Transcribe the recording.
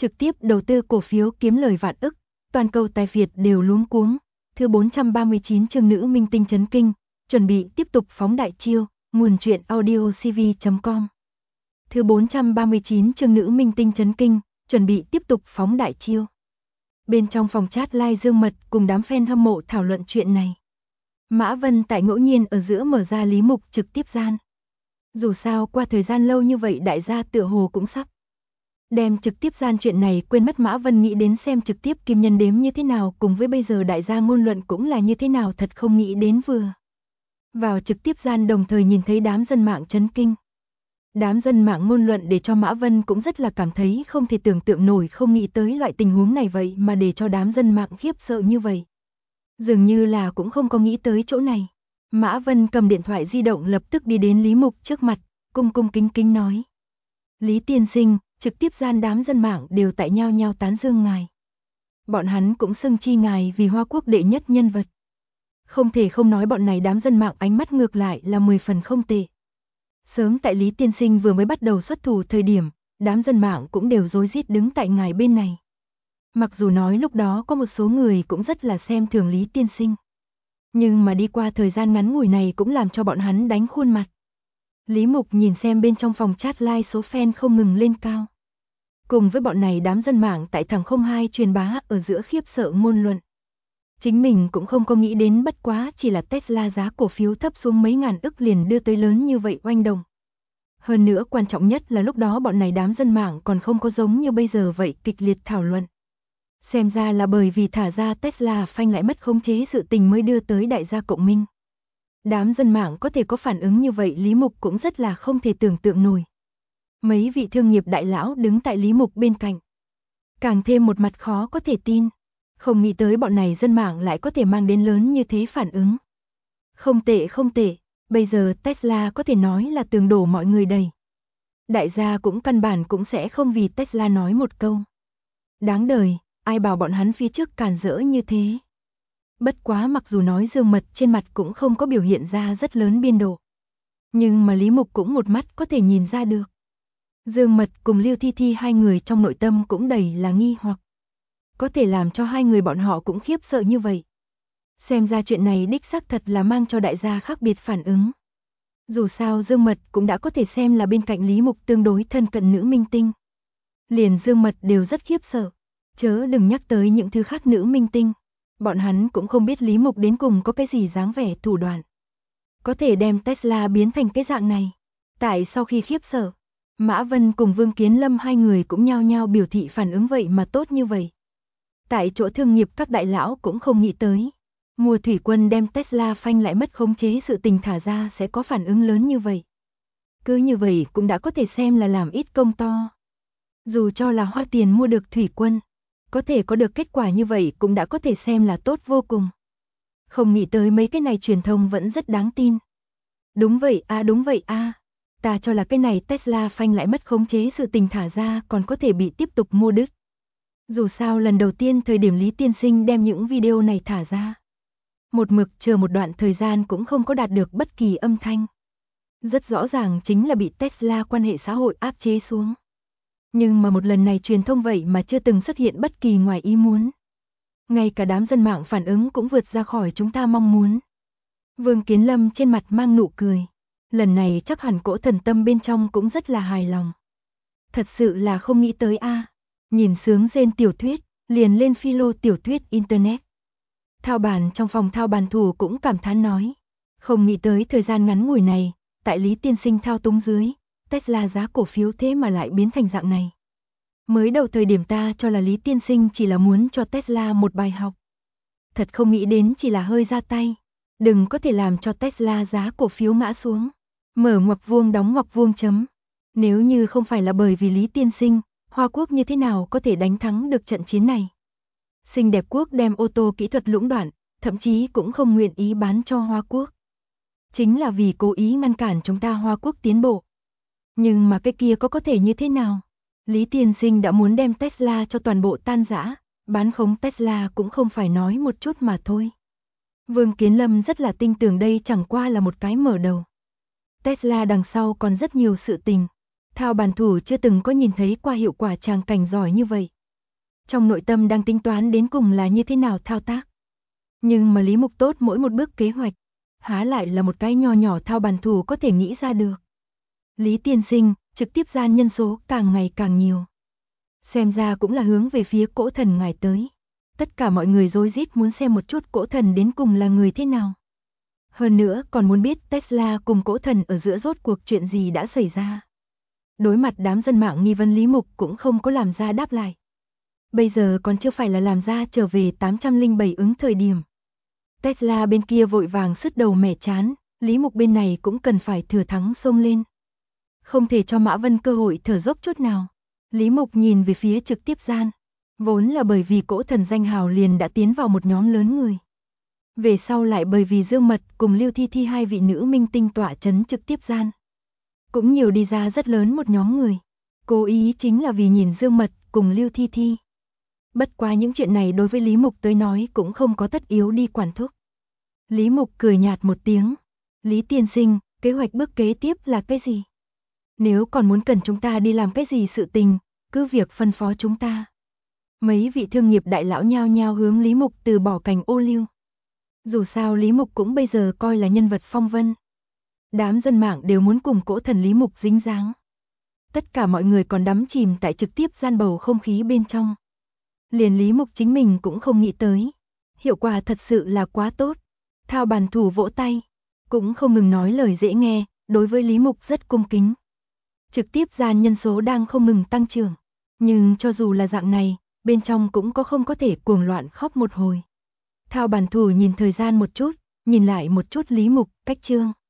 trực tiếp đầu tư cổ phiếu kiếm lời vạn ức, toàn cầu tài Việt đều luống cuống. Thứ 439 chương nữ minh tinh chấn kinh, chuẩn bị tiếp tục phóng đại chiêu, nguồn truyện audio cv.com. Thứ 439 chương nữ minh tinh chấn kinh, chuẩn bị tiếp tục phóng đại chiêu. Bên trong phòng chat live Dương Mật cùng đám fan hâm mộ thảo luận chuyện này. Mã Vân tại ngẫu nhiên ở giữa mở ra Lý Mục trực tiếp gian. Dù sao qua thời gian lâu như vậy đại gia tựa hồ cũng sắp đem trực tiếp gian chuyện này quên mất. Mã Vân nghĩ đến xem trực tiếp kim nhân đếm như thế nào cùng với bây giờ đại gia ngôn luận cũng là như thế nào, thật không nghĩ đến vừa vào trực tiếp gian đồng thời nhìn thấy đám dân mạng chấn kinh. Đám dân mạng ngôn luận để cho Mã Vân cũng rất là cảm thấy không thể tưởng tượng nổi, không nghĩ tới loại tình huống này vậy mà để cho đám dân mạng khiếp sợ như vậy. Dường như là cũng không có nghĩ tới chỗ này. Mã Vân cầm điện thoại di động lập tức đi đến Lý Mục trước mặt, cung cung kính kính nói. Lý tiên sinh, trực tiếp gian đám dân mạng đều tại nhao nhao tán dương ngài. Bọn hắn cũng xưng chi ngài vì Hoa Quốc đệ nhất nhân vật. Không thể không nói bọn này đám dân mạng ánh mắt ngược lại là 10 phần không tệ. Sớm tại Lý tiên sinh vừa mới bắt đầu xuất thủ thời điểm, đám dân mạng cũng đều rối rít đứng tại ngài bên này. Mặc dù nói lúc đó có một số người cũng rất là xem thường Lý tiên sinh. Nhưng mà đi qua thời gian ngắn ngủi này cũng làm cho bọn hắn đánh khuôn mặt. Lý Mục nhìn xem bên trong phòng chat live số fan không ngừng lên cao. Cùng với bọn này đám dân mạng tại thẳng 02 truyền bá ở giữa khiếp sợ ngôn luận. Chính mình cũng không có nghĩ đến bất quá chỉ là Tesla giá cổ phiếu thấp xuống mấy ngàn ức liền đưa tới lớn như vậy oanh động. Hơn nữa quan trọng nhất là lúc đó bọn này đám dân mạng còn không có giống như bây giờ vậy kịch liệt thảo luận. Xem ra là bởi vì thả ra Tesla phanh lại mất khống chế sự tình mới đưa tới đại gia cộng minh. Đám dân mạng có thể có phản ứng như vậy Lý Mục cũng rất là không thể tưởng tượng nổi. Mấy vị thương nghiệp đại lão đứng tại Lý Mục bên cạnh. Càng thêm một mặt khó có thể tin. Không nghĩ tới bọn này dân mạng lại có thể mang đến lớn như thế phản ứng. Không tệ không tệ, bây giờ Tesla có thể nói là tường đổ mọi người đầy. Đại gia cũng căn bản cũng sẽ không vì Tesla nói một câu. Đáng đời, ai bảo bọn hắn phía trước càn rỡ như thế. Bất quá mặc dù nói Dương Mật trên mặt cũng không có biểu hiện ra rất lớn biên độ. Nhưng mà Lý Mục cũng một mắt có thể nhìn ra được. Dương Mật cùng Liêu Thi Thi hai người trong nội tâm cũng đầy là nghi hoặc. Có thể làm cho hai người bọn họ cũng khiếp sợ như vậy. Xem ra chuyện này đích xác thật là mang cho đại gia khác biệt phản ứng. Dù sao Dương Mật cũng đã có thể xem là bên cạnh Lý Mục tương đối thân cận nữ minh tinh. Liền Dương Mật đều rất khiếp sợ. Chớ đừng nhắc tới những thứ khác nữ minh tinh. Bọn hắn cũng không biết Lý Mục đến cùng có cái gì dáng vẻ thủ đoạn. Có thể đem Tesla biến thành cái dạng này. Tại sau khi khiếp sợ, Mã Vân cùng Vương Kiến Lâm hai người cũng nhao nhao biểu thị phản ứng vậy mà tốt như vậy. Tại chỗ thương nghiệp các đại lão cũng không nghĩ tới. Mùa thủy quân đem Tesla phanh lại mất khống chế sự tình thả ra sẽ có phản ứng lớn như vậy. Cứ như vậy cũng đã có thể xem là làm ít công to. Dù cho là hoa tiền mua được thủy quân, có thể có được kết quả như vậy cũng đã có thể xem là tốt vô cùng. Không nghĩ tới mấy cái này truyền thông vẫn rất đáng tin. Đúng vậy a, ta cho là cái này Tesla phanh lại mất khống chế sự tình thả ra còn có thể bị tiếp tục mua đứt. Dù sao lần đầu tiên thời điểm Lý tiên sinh đem những video này thả ra. Một mực chờ một đoạn thời gian cũng không có đạt được bất kỳ âm thanh. Rất rõ ràng chính là bị Tesla quan hệ xã hội áp chế xuống. Nhưng mà một lần này truyền thông vậy mà chưa từng xuất hiện bất kỳ ngoài ý muốn. Ngay cả đám dân mạng phản ứng cũng vượt ra khỏi chúng ta mong muốn. Vương Kiến Lâm trên mặt mang nụ cười. Lần này chắc hẳn cỗ thần tâm bên trong cũng rất là hài lòng. Thật sự là không nghĩ tới a. Nhìn sướng rên tiểu thuyết, liền lên philo tiểu thuyết internet. Thao bàn trong phòng thao bàn thủ cũng cảm thán nói. Không nghĩ tới thời gian ngắn ngủi này, tại Lý tiên sinh thao túng dưới, Tesla giá cổ phiếu thế mà lại biến thành dạng này. Mới đầu thời điểm ta cho là Lý tiên sinh chỉ là muốn cho Tesla một bài học. Thật không nghĩ đến chỉ là hơi ra tay. Đừng có thể làm cho Tesla giá cổ phiếu ngã xuống. Mở ngoặc vuông đóng ngoặc vuông chấm. Nếu như không phải là bởi vì Lý tiên sinh, Hoa Quốc như thế nào có thể đánh thắng được trận chiến này. Xinh đẹp quốc đem ô tô kỹ thuật lũng đoạn, thậm chí cũng không nguyện ý bán cho Hoa Quốc. Chính là vì cố ý ngăn cản chúng ta Hoa Quốc tiến bộ. Nhưng mà cái kia có thể như thế nào? Lý tiên sinh đã muốn đem Tesla cho toàn bộ tan rã, bán khống Tesla cũng không phải nói một chút mà thôi. Vương Kiến Lâm rất là tin tưởng đây chẳng qua là một cái mở đầu. Tesla đằng sau còn rất nhiều sự tình. Thao bản thủ chưa từng có nhìn thấy qua hiệu quả tràng cảnh giỏi như vậy. Trong nội tâm đang tính toán đến cùng là như thế nào thao tác. Nhưng mà Lý Mục tốt mỗi một bước kế hoạch, há lại là một cái nho nhỏ thao bản thủ có thể nghĩ ra được. Lý tiên sinh, trực tiếp gian nhân số càng ngày càng nhiều. Xem ra cũng là hướng về phía cỗ thần ngài tới. Tất cả mọi người rối rít muốn xem một chút cỗ thần đến cùng là người thế nào. Hơn nữa còn muốn biết Tesla cùng cỗ thần ở giữa rốt cuộc chuyện gì đã xảy ra. Đối mặt đám dân mạng nghi vấn Lý Mục cũng không có làm ra đáp lại. Bây giờ còn chưa phải là làm ra trở về 807 ứng thời điểm. Tesla bên kia vội vàng sứt đầu mẻ chán, Lý Mục bên này cũng cần phải thừa thắng xông lên. Không thể cho Mã Vân cơ hội thở dốc chút nào. Lý Mục nhìn về phía trực tiếp gian. Vốn là bởi vì cỗ thần danh hào liền đã tiến vào một nhóm lớn người. Về sau lại bởi vì Dương Mật cùng Lưu Thi Thi hai vị nữ minh tinh tỏa chấn trực tiếp gian. Cũng nhiều đi ra rất lớn một nhóm người. Cố ý chính là vì nhìn Dương Mật cùng Lưu Thi Thi. Bất quá những chuyện này đối với Lý Mục tới nói cũng không có tất yếu đi quản thúc. Lý Mục cười nhạt một tiếng. Lý tiên sinh, kế hoạch bước kế tiếp là cái gì? Nếu còn muốn cần chúng ta đi làm cái gì sự tình, cứ việc phân phó chúng ta. Mấy vị thương nghiệp đại lão nhao nhao hướng Lý Mục từ bỏ cành ô liu. Dù sao Lý Mục cũng bây giờ coi là nhân vật phong vân. Đám dân mạng đều muốn cùng cỗ thần Lý Mục dính dáng. Tất cả mọi người còn đắm chìm tại trực tiếp gian bầu không khí bên trong. Liền Lý Mục chính mình cũng không nghĩ tới. Hiệu quả thật sự là quá tốt. Thao bản thủ vỗ tay. Cũng không ngừng nói lời dễ nghe, đối với Lý Mục rất cung kính. Trực tiếp gian nhân số đang không ngừng tăng trưởng. Nhưng cho dù là dạng này, bên trong cũng không có thể cuồng loạn khóc một hồi. Thao bản thủ nhìn thời gian một chút, nhìn lại một chút Lý Mục, cách chương.